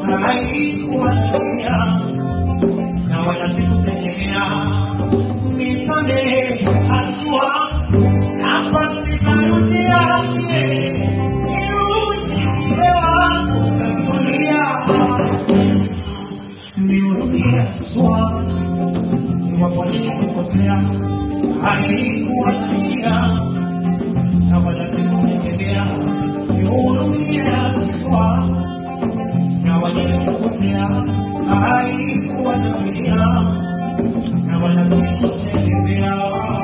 haikuwa nia na wala sikutegemea. Nisamehe haswa hapa sitarudia, nirudi mzee wangu katulia. Nirudi haswa iwapo nilikukosea, haikuwa nia na wala sikutegemea. Nirudi haswa na wala nilikukosea, haikuwa nia na wala sikutegemea.